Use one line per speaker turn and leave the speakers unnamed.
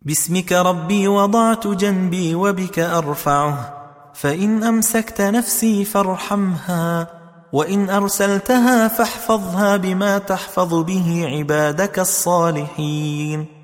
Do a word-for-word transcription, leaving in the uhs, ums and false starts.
باسمك ربي وضعت جنبي وبك أرفعه، فإن أمسكت نفسي فارحمها، وإن أرسلتها فاحفظها بما تحفظ به عبادك الصالحين.